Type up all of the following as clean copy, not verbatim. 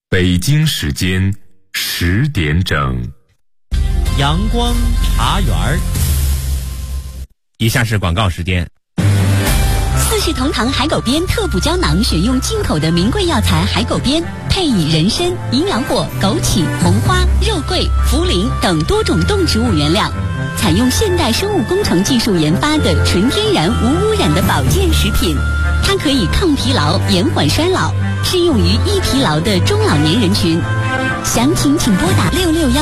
北京时间10点整， 阳光茶园儿。 以下是广告时间。 四世同堂海狗鞭特补胶囊选用进口的名贵药材海狗鞭，配以人参、营养果、枸杞、红花、肉桂、茯苓等多种动植物原料，采用现代生物工程技术研发的纯天然无污染的保健食品。它可以抗疲劳、延缓衰老，适用于易疲劳的中老年人群。详情请拨打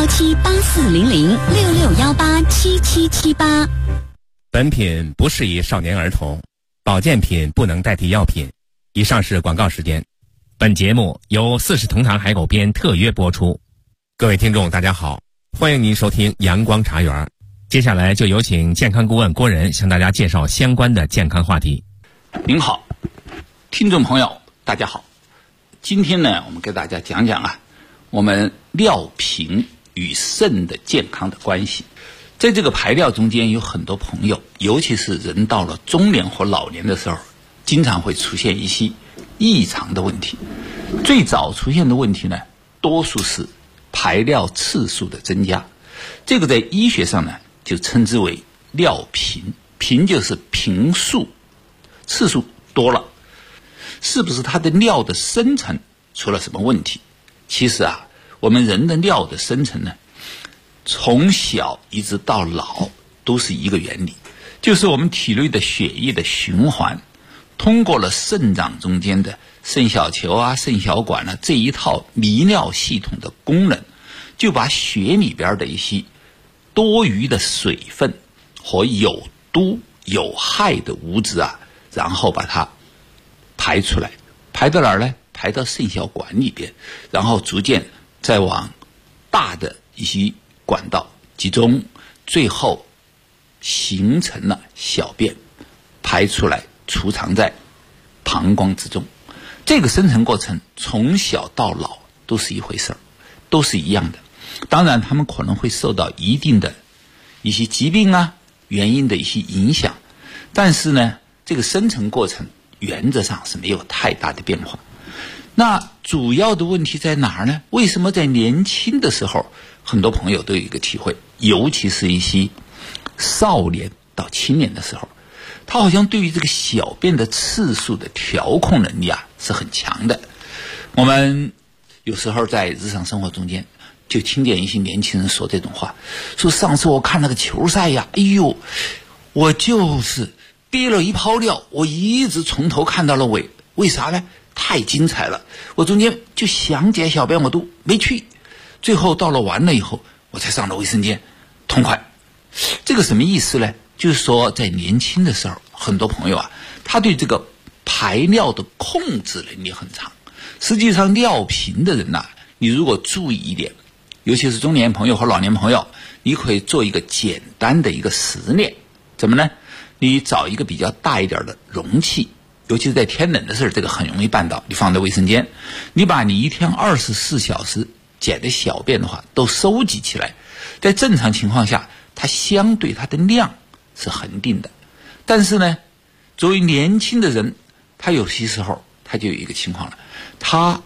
6617840066187778。 本品不适宜少年儿童，保健品不能代替药品。以上是广告时间。本节目由四世同堂海狗鞭特约播出。各位听众大家好，欢迎您收听阳光茶园。接下来就有请健康顾问郭仁向大家介绍相关的健康话题。 您好，听众朋友大家好。今天呢，我们给大家讲讲我们尿频与肾的健康的关系。在这个排尿中间，有很多朋友，尤其是人到了中年或老年的时候，经常会出现一些异常的问题。最早出现的问题呢，多数是排尿次数的增加。这个在医学上呢，就称之为尿频。频就是频数，次数多了。是不是它的尿的生成出了什么问题？其实我们人的尿的生成呢，从小一直到老都是一个原理，就是我们体内的血液的循环通过了肾脏中间的肾小球肾小管这一套泌尿系统的功能，就把血里边的一些多余的水分和有毒有害的物质然后把它排出来，排到哪儿呢？排到肾小管里边，然后逐渐再往大的一些管道集中，最后形成了小便，排出来储藏在膀胱之中。这个生成过程从小到老都是一回事儿，都是一样的。当然他们可能会受到一定的一些疾病原因的一些影响，但是呢，这个生成过程原则上是没有太大的变化。那主要的问题在哪儿呢？为什么在年轻的时候，很多朋友都有一个体会，尤其是一些少年到青年的时候，他好像对于这个小便的次数的调控能力是很强的。我们有时候在日常生活中间就听见一些年轻人说这种话，说上次我看那个球赛哎呦，我就是憋了一泡尿，我一直从头看到了尾。为啥呢？太精彩了，我中间就想解小便我都没去，最后到了完了以后我才上了卫生间，痛快。这个什么意思呢？就是说在年轻的时候，很多朋友他对这个排尿的控制能力很强。实际上尿频的人你如果注意一点，尤其是中年朋友和老年朋友，你可以做一个简单的一个实验。怎么呢？你找一个比较大一点的容器，尤其是在天冷的时候，这个很容易办到。你放在卫生间，你把你一天24小时解的小便的话都收集起来，在正常情况下它相对它的量是恒定的。但是呢，作为年轻的人，他有些时候他就有一个情况了，他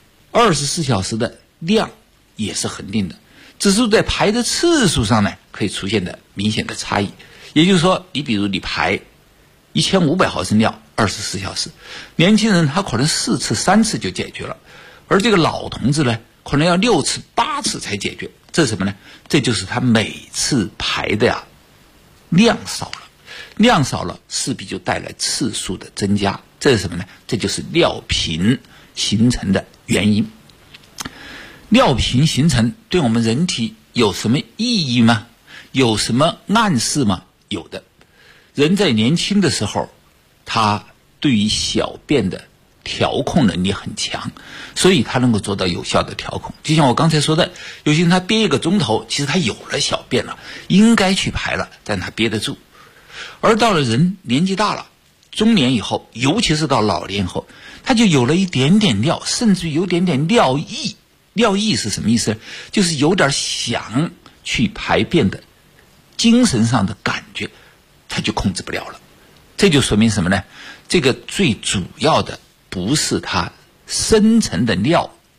24小时的量也是恒定的，只是在排的次数上呢可以出现的明显的差异。也就是说，你比如你排1500毫升尿24小时，年轻人他可能4次3次就解决了，而这个老同志呢可能要6次8次才解决。这是什么呢？这就是他每次排的量少了，量少了势必就带来次数的增加。这是什么呢？这就是尿频形成的原因。尿频形成对我们人体有什么意义吗？有什么暗示吗？有的。人在年轻的时候，他对于小便的调控能力很强，所以他能够做到有效的调控。就像我刚才说的，有些人他憋1个钟头，其实他有了小便了，应该去排了，但他憋得住。而到了人年纪大了，中年以后，尤其是到老年以后，他就有了一点点尿，甚至有点点尿意。尿意是什么意思？就是有点想去排便的精神上的感觉，他就控制不了了。这就说明什么呢？这个最主要的不是他生成的尿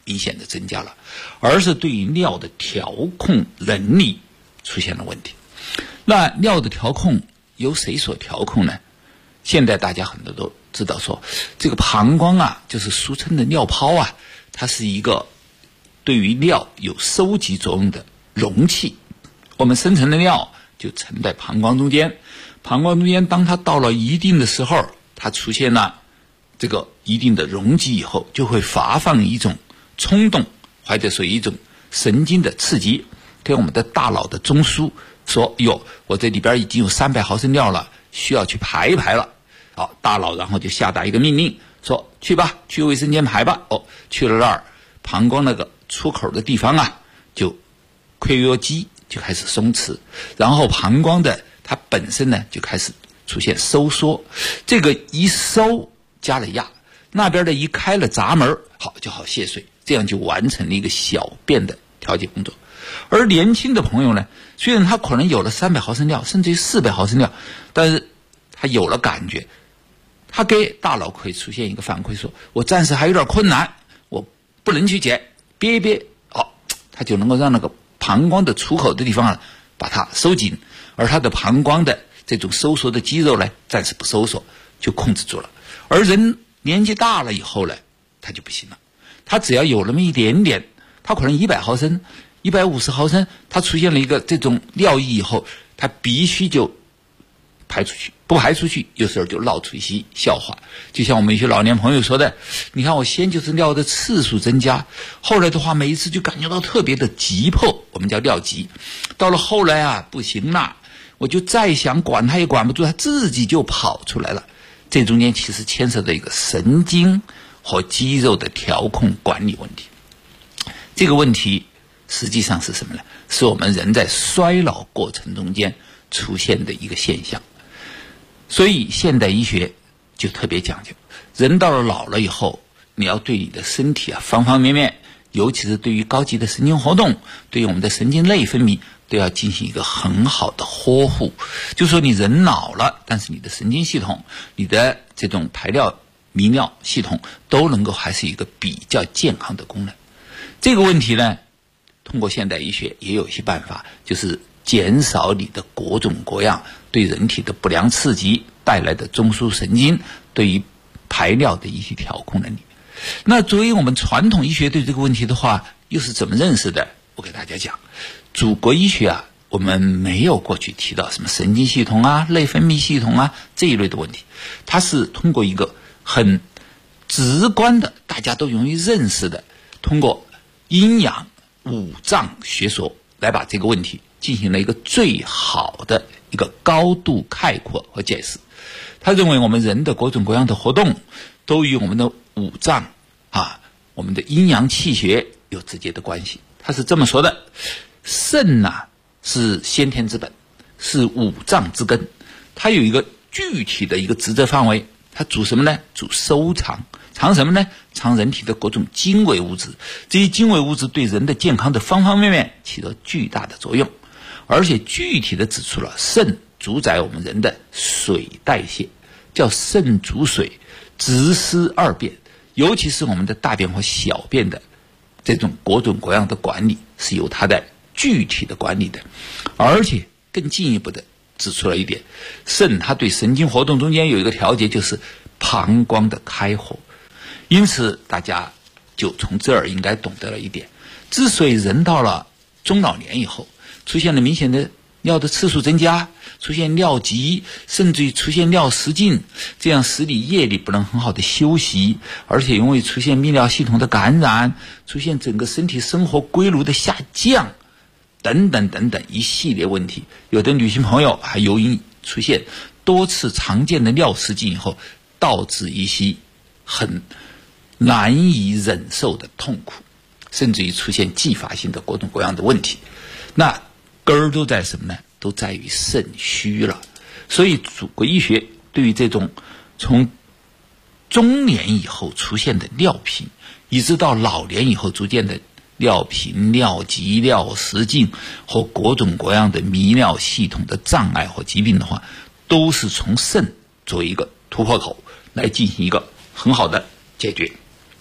明显的增加了，而是对于尿的调控能力出现了问题。那尿的调控由谁所调控呢？现在大家很多都知道说，这个膀胱啊，就是俗称的尿泡啊，它是一个对于尿有收集作用的容器。我们生成的尿就沉在膀胱中间，膀胱中间当它到了一定的时候，它出现了这个一定的容积以后，就会发放一种冲动，或者说一种神经的刺激，给我们的大脑的中枢说，哟，我这里边已经有300毫升尿了，需要去排一排了。好，大脑然后就下达一个命令，说去吧，去卫生间排吧。去了那儿，膀胱那个出口的地方啊，就括约肌就开始松弛，然后膀胱的它本身呢就开始出现收缩，这个一收加了压，那边的一开了闸门，好就好泄水，这样就完成了一个小便的调节工作。而年轻的朋友呢，虽然他可能有了300毫升尿，甚至于400毫升尿，但是他有了感觉，他给大脑会出现一个反馈，说我暂时还有点困难，我不能去解，憋一憋，他就能够让那个膀胱的出口的地方把它收紧，而他的膀胱的这种收缩的肌肉呢，暂时不收缩，就控制住了。而人年纪大了以后呢，他就不行了，他只要有那么一点点，他可能100毫升、150毫升，他出现了一个这种尿意以后，他必须就排出去，不排出去，有时候就闹出一些笑话。就像我们一些老年朋友说的，你看我先就是尿的次数增加，后来的话每一次就感觉到特别的急迫，我们叫尿急。到了后来啊，不行了，我就再想管它也管不住，它自己就跑出来了。这中间其实牵涉到一个神经和肌肉的调控管理问题。这个问题实际上是什么呢？是我们人在衰老过程中间出现的一个现象。所以现代医学就特别讲究，人到了老了以后，你要对你的身体方方面面，尤其是对于高级的神经活动，对于我们的神经内分泌，都要进行一个很好的呵护。就说你人老了，但是你的神经系统，你的这种排尿泌尿系统都能够还是一个比较健康的功能。这个问题呢，通过现代医学也有一些办法，就是减少你的各种各样对人体的不良刺激带来的中枢神经对于排尿的一些调控能力。那作为我们传统医学对这个问题的话，又是怎么认识的？我给大家讲，祖国医学我们没有过去提到什么神经系统内分泌系统这一类的问题，它是通过一个很直观的大家都容易认识的，通过阴阳五脏学说来把这个问题进行了一个最好的一个高度概括和解释。他认为我们人的各种各样的活动都与我们的五脏我们的阴阳气血有直接的关系。他是这么说的，肾是先天之本，是五脏之根，它有一个具体的一个职责范围，它主什么呢？主收藏。藏什么呢？藏人体的各种精微物质，这些精微物质对人的健康的方方面面起到巨大的作用，而且具体的指出了肾主宰我们人的水代谢，叫肾主水，直司二便，尤其是我们的大便和小便的这种各种各样的管理是由它的具体的管理的。而且更进一步的指出了一点，肾它对神经活动中间有一个调节，就是膀胱的开合。因此大家就从这儿应该懂得了一点，之所以人到了中老年以后出现了明显的尿的次数增加，出现尿急，甚至于出现尿失禁，这样使你夜里不能很好的休息，而且容易出现泌尿系统的感染，出现整个身体生活规律的下降等等等等一系列问题。有的女性朋友还由于出现多次常见的尿失禁以后，导致一些很难以忍受的痛苦，甚至于出现继发性的各种各样的问题。那根儿都在什么呢？都在于肾虚了。所以祖国医学对于这种从中年以后出现的尿频，一直到老年以后逐渐的尿频、尿急、尿失禁和各种各样的泌尿系统的障碍和疾病的话，都是从肾作为一个突破口来进行一个很好的解决。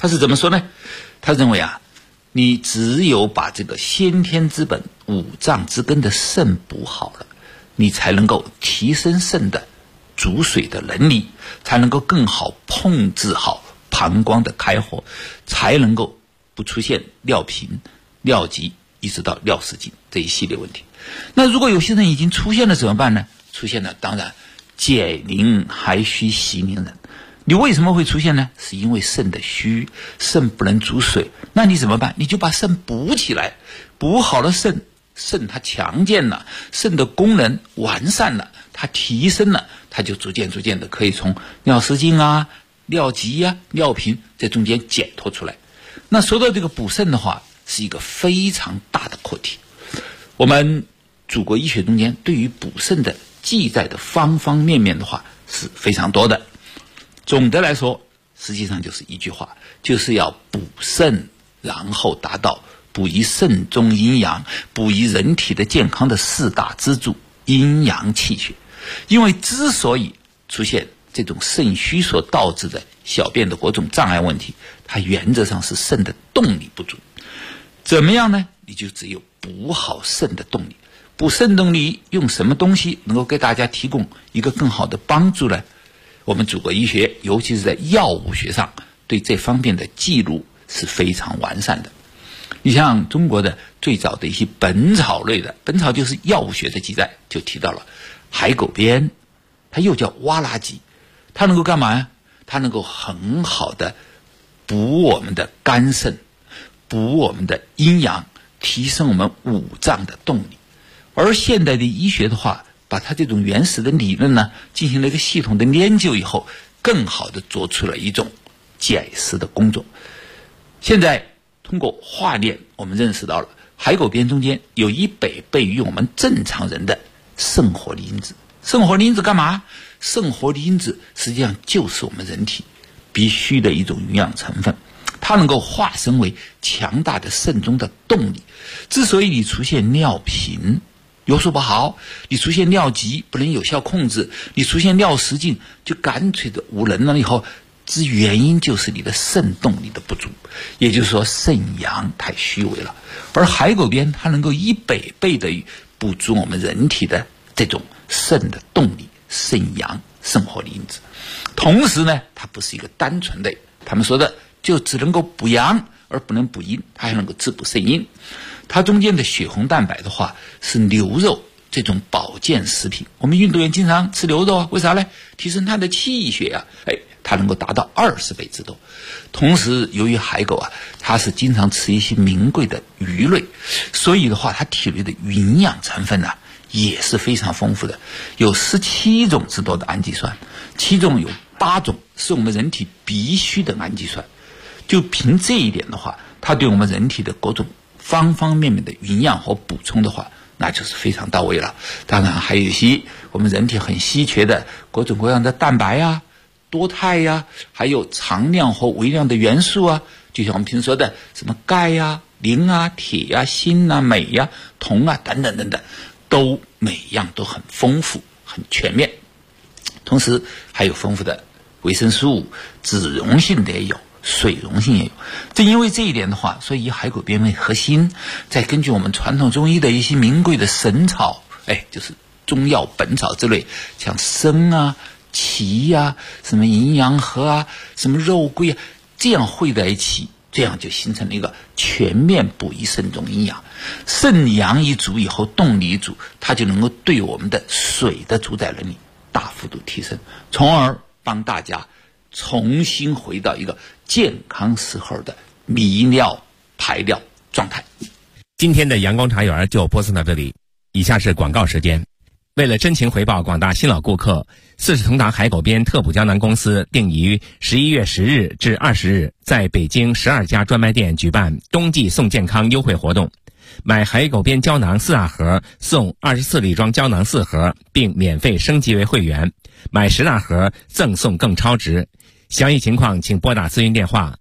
他是怎么说呢？他认为啊，你只有把这个先天之本五脏之根的肾补好了，你才能够提升肾的主水的能力，才能够更好控制好膀胱的开合，才能够不出现尿频、尿急一直到尿失禁这一系列问题。那如果有些人已经出现了怎么办呢？出现了当然解铃还须系铃人。你为什么会出现呢？是因为肾的虚，肾不能主水，那你怎么办？你就把肾补起来，补好了肾它强健了，肾的功能完善了，它提升了，它就逐渐的可以从尿失禁啊、尿急啊、尿频在中间解脱出来。那说到这个补肾的话，是一个非常大的课题。我们祖国医学中间对于补肾的记载的方方面面的话是非常多的。总的来说，实际上就是一句话，就是要补肾，然后达到补于肾中阴阳，补于人体的健康的四大支柱阴阳气血。因为之所以出现这种肾虚所导致的小便的各种障碍问题，它原则上是肾的动力不足。怎么样呢？你就只有补好肾的动力。补肾动力用什么东西能够给大家提供一个更好的帮助呢？我们祖国医学尤其是在药物学上对这方面的记录是非常完善的。你像中国的最早的一些本草类的，本草就是药物学的记载，就提到了海狗鞭，它又叫蛙拉吉，它能够干嘛呀？它能够很好的补我们的肝肾，补我们的阴阳，提升我们五脏的动力。而现代的医学的话，把它这种原始的理论呢进行了一个系统的研究以后，更好的做出了一种解释的工作。现在通过化验，我们认识到了海狗鞭中间有100倍于我们正常人的肾活力因子。肾活力因子干嘛？肾活力因子实际上就是我们人体必须的一种营养成分，它能够化身为强大的肾中的动力。之所以你出现尿频有所不好，你出现尿急不能有效控制，你出现尿失禁就干脆的无能了以后，之原因就是你的肾动力的不足，也就是说肾阳太虚伪了。而海狗鞭它能够100倍的补足我们人体的这种肾的动力、肾阳、肾活力因子。同时呢，它不是一个单纯的，他们说的就只能够补阳而不能补阴，它还能够滋补肾阴。它中间的血红蛋白的话是牛肉这种保健食品，我们运动员经常吃牛肉啊，为啥呢？提升他的气血啊，它能够达到20倍之多。同时由于海狗啊，它是经常吃一些名贵的鱼类，所以的话它体内的营养成分啊也是非常丰富的，有17种之多的氨基酸，其中有8种是我们人体必须的氨基酸。就凭这一点的话，它对我们人体的各种方方面面的营养和补充的话，那就是非常到位了。当然还有一些我们人体很稀缺的各种各样的蛋白啊、多肽呀，还有常量和微量的元素啊，就像我们平时说的什么钙呀、磷啊、铁呀、锌啊、镁呀、铜啊等等等等，都每样都很丰富、很全面。同时还有丰富的维生素，脂溶性的也有，水溶性也有。正因为这一点的话，所以以海狗鞭为核心，再根据我们传统中医的一些名贵的神草，就是中药本草之类，像参啊、芪啊、什么阴阳合啊、什么肉桂啊，这样汇在一起，这样就形成了一个全面补益肾中阴阳。肾阳一足以后，动力一足，它就能够对我们的水的主宰能力大幅度提升，从而帮大家重新回到一个健康时候的泌尿排尿状态。 今天的阳光茶园就播送到这里，以下是广告时间。为了真情回报广大新老顾客，四世同堂海狗鞭特补胶囊公司定于11月10日至20日在北京12家专卖店举办冬季送健康优惠活动，买海狗鞭胶囊4大盒送24粒装胶囊4盒，并免费升级为会员，买10大盒赠送更超值。详细情况请拨打咨询电话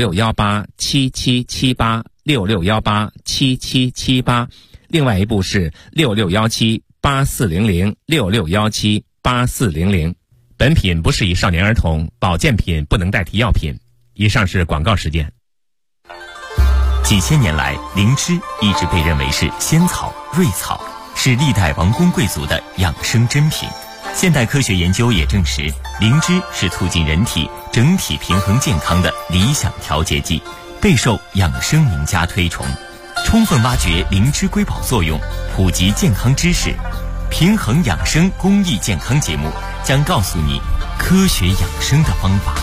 66187778 66187778，另外一部是66178400 66178400。本品不适宜少年儿童，保健品不能代替药品。 以上是广告时间。 几千年来，灵芝一直被认为是仙草、瑞草，是历代王公贵族的养生珍品。现代科学研究也证实，灵芝是促进人体整体平衡健康的理想调节剂，备受养生名家推崇。充分挖掘灵芝瑰宝作用，普及健康知识，平衡养生公益健康节目将告诉你科学养生的方法。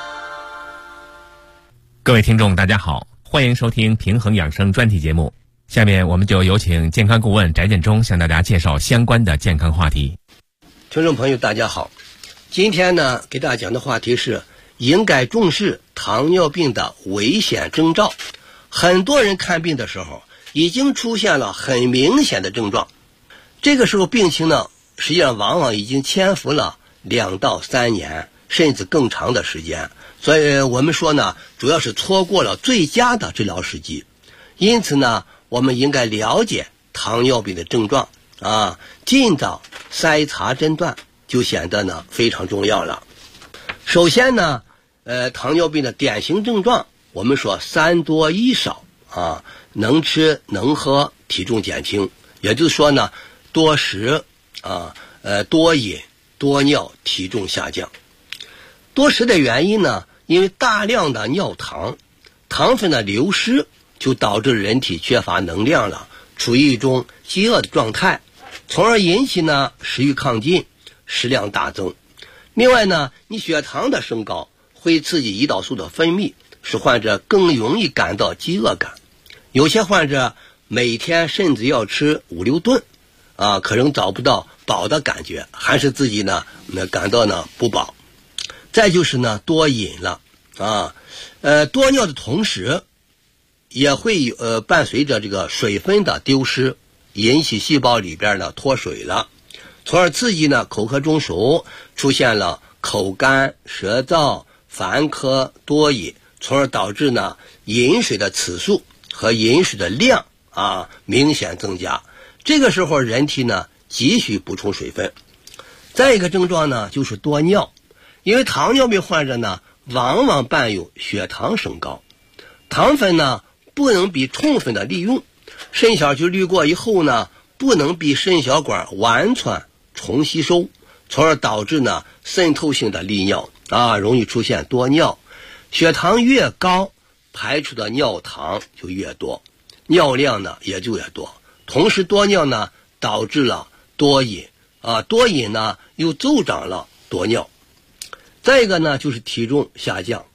各位听众大家好，欢迎收听平衡养生专题节目。下面我们就有请健康顾问翟建中向大家介绍相关的健康话题。 听众朋友大家好，今天呢给大家讲的话题是应该重视糖尿病的危险征兆。很多人看病的时候已经出现了很明显的症状，这个时候病情呢实际上往往已经潜伏了2到3年甚至更长的时间，所以我们说呢主要是错过了最佳的治疗时机。因此呢我们应该了解糖尿病的症状尽早筛查诊断就显得呢非常重要了。首先呢糖尿病的典型症状我们说3多1少能吃能喝体重减轻，也就是说呢多食多饮多尿体重下降。多食的原因呢，因为大量的尿糖，糖分的流失就导致人体缺乏能量了，处于一种饥饿的状态，从而引起呢食欲亢进，食量大增。另外呢，你血糖的升高会刺激胰岛素的分泌，使患者更容易感到饥饿感。有些患者每天甚至要吃5-6顿可能找不到饱的感觉，还是自己呢感到呢不饱。再就是呢多饮了多尿的同时也会伴随着这个水分的丢失，引起细胞里边呢脱水了，从而刺激呢口渴中枢，出现了口干舌燥烦渴多饮，从而导致呢饮水的次数和饮水的量明显增加。这个时候人体呢急需补充水分。再一个症状呢就是多尿，因为糖尿病患者呢往往伴有血糖升高，糖分呢不能被充分的利用，肾小球滤过以后呢不能被肾小管完全重吸收，从而导致呢渗透性的利尿容易出现多尿。血糖越高，排出的尿糖就越多，尿量呢也就越多。同时多尿呢导致了多饮多饮呢又助长了多尿。再一个呢就是体重下降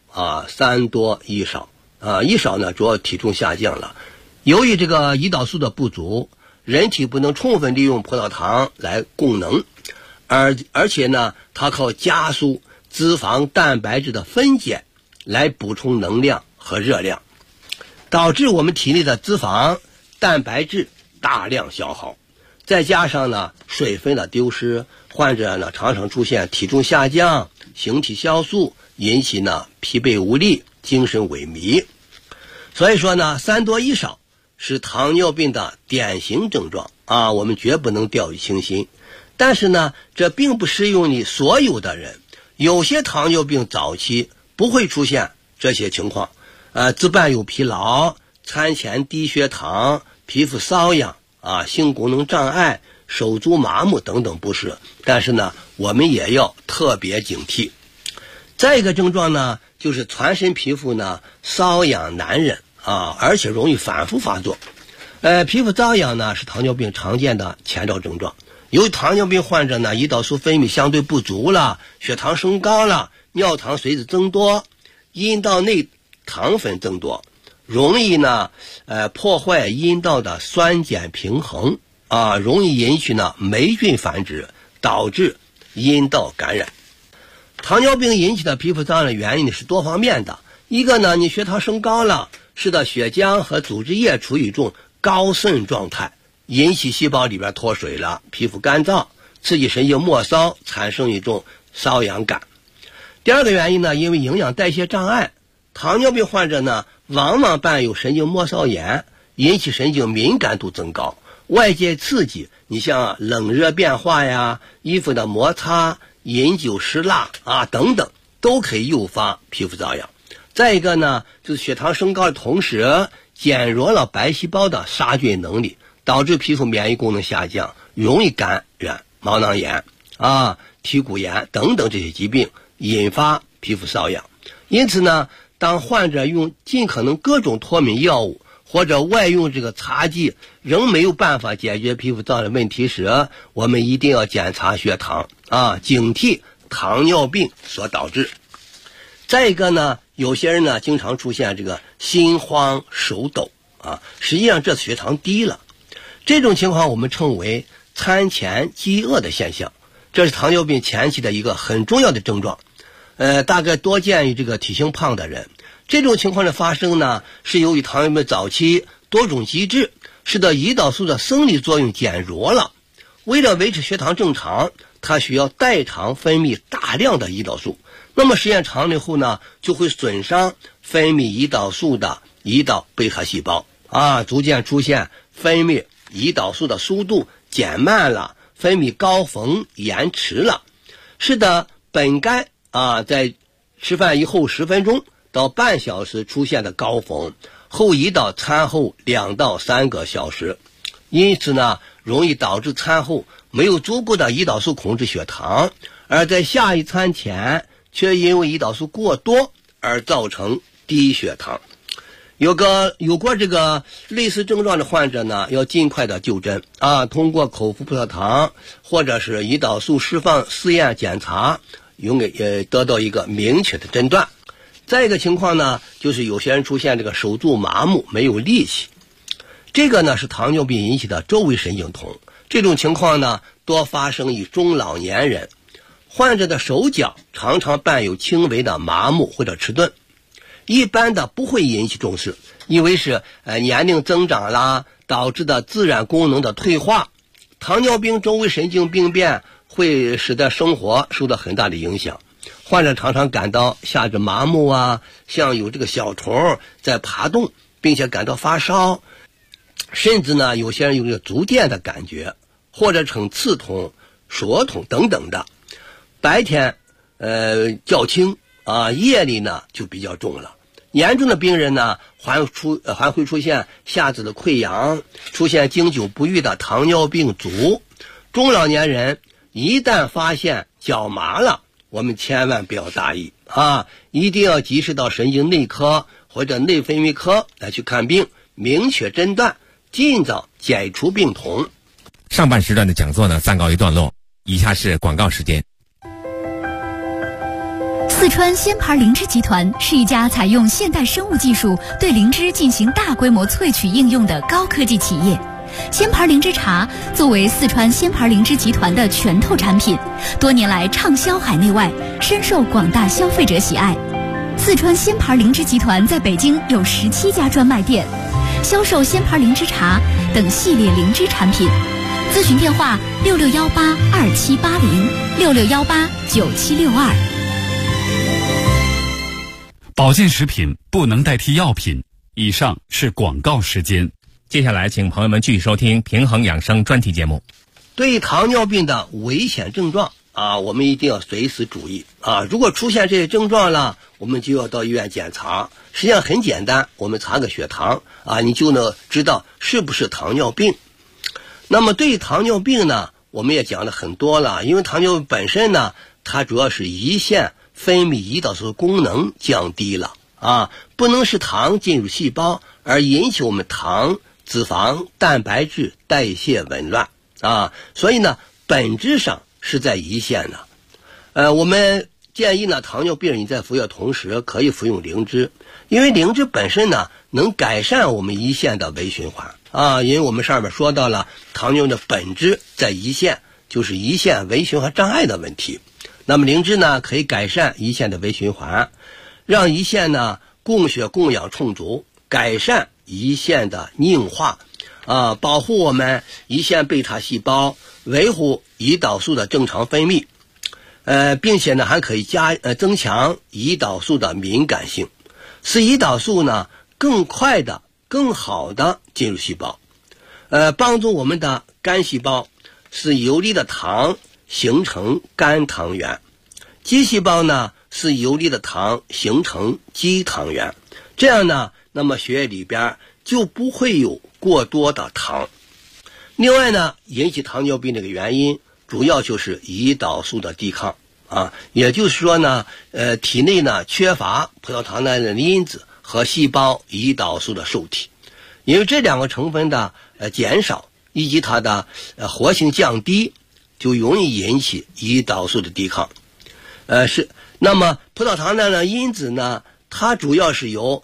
3多1少1少呢主要体重下降了。由于这个胰岛素的不足，人体不能充分利用葡萄糖来供能，而且呢它靠加速脂肪蛋白质的分解来补充能量和热量，导致我们体内的脂肪蛋白质大量消耗，再加上呢水分的丢失，患者呢常常出现体重下降、形体消瘦，引起呢疲惫无力、精神萎靡。所以说呢3多1少是糖尿病的典型症状我们绝不能掉以轻心。但是呢这并不适用于所有的人，有些糖尿病早期不会出现这些情况只伴有疲劳、餐前低血糖、皮肤瘙痒性功能障碍、手足麻木等等不适，但是呢我们也要特别警惕。再一个症状呢就是全身皮肤呢瘙痒难忍而且容易反复发作。皮肤瘙痒呢是糖尿病常见的前兆症状。由于糖尿病患者呢胰岛素分泌相对不足了，血糖升高了，尿糖随之增多，阴道内糖分增多，容易呢破坏阴道的酸碱平衡容易引起呢霉菌繁殖，导致阴道感染。糖尿病引起的皮肤瘙痒的原因是多方面的。一个呢，你血糖升高了，使得血浆和组织液处于一种高渗状态，引起细胞里边脱水了，皮肤干燥，刺激神经末梢，产生一种瘙痒感。第二个原因呢，因为营养代谢障碍，糖尿病患者呢往往伴有神经末梢炎，引起神经敏感度增高，外界刺激，你像冷热变化呀、衣服的摩擦、饮酒食辣等等，都可以诱发皮肤瘙痒。 再一个呢，就是血糖升高的同时，减弱了白细胞的杀菌能力，导致皮肤免疫功能下降，容易感染毛囊炎体骨炎等等这些疾病，引发皮肤瘙痒。因此呢，当患者用尽可能各种脱敏药物或者外用这个擦剂仍没有办法解决皮肤造成的问题时，我们一定要检查血糖警惕糖尿病所导致。再一个呢，有些人呢经常出现这个心慌手抖实际上这血糖低了，这种情况我们称为餐前饥饿的现象，这是糖尿病前期的一个很重要的症状。大概多见于这个体型胖的人。这种情况的发生呢，是由于糖尿病早期多种机制使得胰岛素的生理作用减弱了。为了维持血糖正常，它需要代偿分泌大量的胰岛素。那么时间长了以后呢，就会损伤分泌胰岛素的胰岛贝塔细胞逐渐出现分泌胰岛素的速度减慢了，分泌高峰延迟了，使得本该在吃饭以后10分钟到半小时出现的高峰，后移到餐后2到3个小时。因此呢，容易导致餐后没有足够的胰岛素控制血糖，而在下一餐前却因为胰岛素过多而造成低血糖。有过这个类似症状的患者呢，要尽快的就诊通过口服葡萄糖或者是胰岛素释放试验检查，得到一个明确的诊断。再一个情况呢，就是有些人出现这个手足麻木，没有力气，这个呢是糖尿病引起的周围神经痛。这种情况呢多发生于中老年人，患者的手脚常常伴有轻微的麻木或者迟钝，一般的不会引起重视，因为是年龄增长啦导致的自然功能的退化。糖尿病周围神经病变会使得生活受到很大的影响，患者常常感到下肢麻木像有这个小虫在爬动，并且感到发烧，甚至呢有些人有这个足电的感觉，或者呈刺痛、灼痛等等的。白天较轻夜里呢就比较重了。严重的病人呢还会出现下肢的溃疡，出现经久不愈的糖尿病足。中老年人一旦发现脚麻了，我们千万不要大意一定要及时到神经内科或者内分泌科来去看病，明确诊断，尽早解除病痛。 上半时段的讲座呢暂告一段落，以下是广告时间。 四川鲜牌灵芝集团是一家采用现代生物技术对灵芝进行大规模萃取应用的高科技企业。鲜牌灵芝茶作为四川鲜牌灵芝集团的拳头产品，多年来畅销海内外，深受广大消费者喜爱。四川鲜牌灵芝集团在北京有17家专卖店，销售鲜牌灵芝茶等系列灵芝产品。咨询电话66182780，66189762。 保健食品不能代替药品。以上是广告时间。 接下来请朋友们继续收听平衡养生专题节目。 对于糖尿病的危险症状我们一定要随时注意如果出现这些症状了，我们就要到医院检查。实际上很简单，我们查个血糖你就能知道是不是糖尿病。那么对于糖尿病呢，我们也讲了很多了，因为糖尿病本身呢，它主要是胰腺分泌胰岛素的功能降低了不能使糖进入细胞，而引起我们糖、脂肪、蛋白质代谢紊乱所以呢本质上是在胰腺呢。我们建议呢，糖尿病人在服药同时可以服用灵芝，因为灵芝本身呢能改善我们胰腺的微循环因为我们上面说到了糖尿病的本质在胰腺，就是胰腺微循环障碍的问题。那么灵芝呢可以改善胰腺的微循环，让胰腺呢供血供氧充足，改善胰腺的凝化保护我们胰腺贝塔细胞，维护胰岛素的正常分泌并且呢还可以增强胰岛素的敏感性，使胰岛素呢更快的更好的进入细胞帮助我们的肝细胞使游离的糖形成肝糖原，肌细胞呢使游离的糖形成肌糖原，这样呢，那么血液里边就不会有过多的糖。另外呢，引起糖尿病这个原因主要就是胰岛素的抵抗啊，也就是说呢，体内呢缺乏葡萄糖耐量因子和细胞胰岛素的受体，因为这两个成分的减少以及它的活性降低，就容易引起胰岛素的抵抗。那么葡萄糖耐量因子呢，它主要是由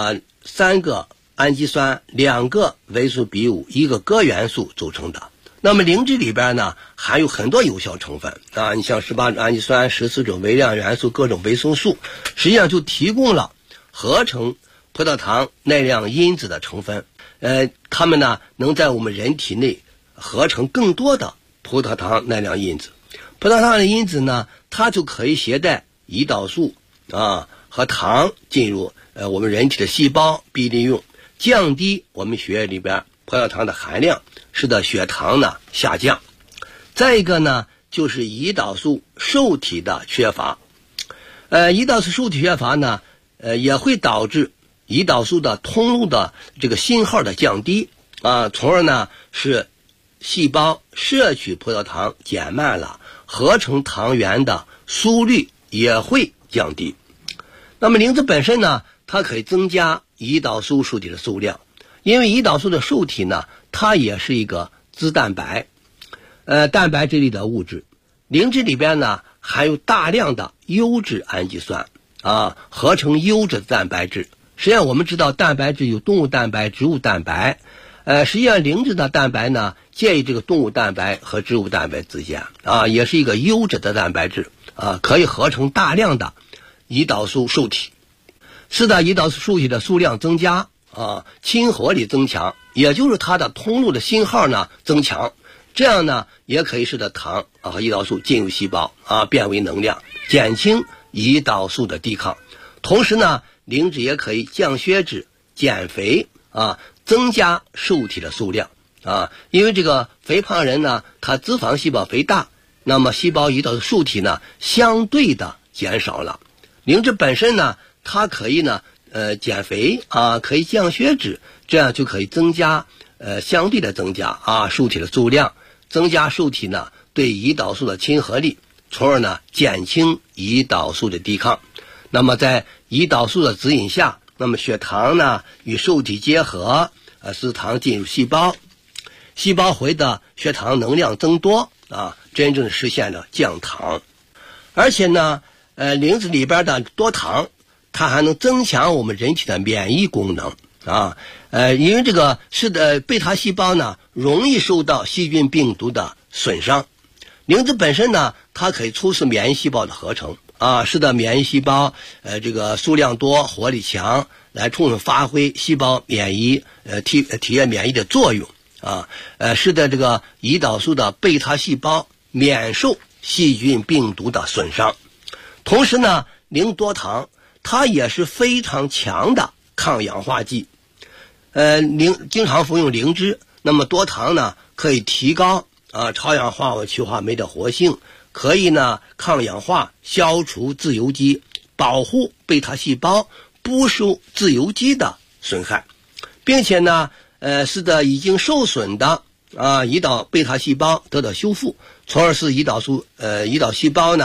3个氨基酸、2个维素 B5、1个铬元素组成的。那么灵芝里边呢，含有很多有效成分啊，你像18种氨基酸、14种微量元素、各种维生素，实际上就提供了合成葡萄糖耐量因子的成分。它们呢能在我们人体内合成更多的葡萄糖耐量因子。葡萄糖耐量因子呢，它就可以携带胰岛素和糖进入我们人体的细胞，并利用降低我们血液里边葡萄糖的含量，使得血糖呢下降。再一个呢，就是胰岛素受体的缺乏。胰岛素受体缺乏呢，也会导致胰岛素的通路的这个信号的降低从而呢使细胞摄取葡萄糖减慢了，合成糖原的速率也会降低。那么灵芝本身呢，它可以增加胰岛素受体的数量，因为胰岛素的受体呢，它也是一个脂蛋白，蛋白质类的物质。灵芝里边呢含有大量的优质氨基酸合成优质蛋白质。实际上我们知道蛋白质有动物蛋白、植物蛋白，实际上灵芝的蛋白呢介于这个动物蛋白和植物蛋白之间也是一个优质的蛋白质可以合成大量的胰岛素受体，使得胰岛素受体的数量增加亲和力增强，也就是它的通路的信号呢增强，这样呢也可以使得糖和胰岛素进入细胞变为能量，减轻胰岛素的抵抗。同时呢，灵芝也可以降血脂、减肥增加受体的数量因为这个肥胖人呢，他脂肪细胞肥大，那么细胞胰岛素受体呢相对的减少了。灵芝本身呢，它可以呢减肥可以降血脂，这样就可以增加相对的增加受体的数量，增加受体呢对胰岛素的亲和力，从而呢减轻胰岛素的抵抗。那么在胰岛素的指引下，那么血糖呢与受体结合，使糖进入细胞，细胞回的血糖能量增多真正实现了降糖。而且呢灵芝里边的多糖，它还能增强我们人体的免疫功能因为这个贝塔细胞呢容易受到细菌病毒的损伤。灵芝本身呢，它可以促使免疫细胞的合成使得免疫细胞这个数量多、活力强，来充分发挥细胞免疫体液免疫的作用使得这个胰岛素的贝塔细胞免受细菌病毒的损伤。同时呢，灵多糖它也是非常强的抗氧化剂。经常服用灵芝，那么多糖呢可以提高超氧化物去化酶的活性，可以呢抗氧化、消除自由基，保护贝塔细胞不受自由基的损害，并且呢使得已经受损的贝塔细胞得到修复，从而使胰岛细胞呢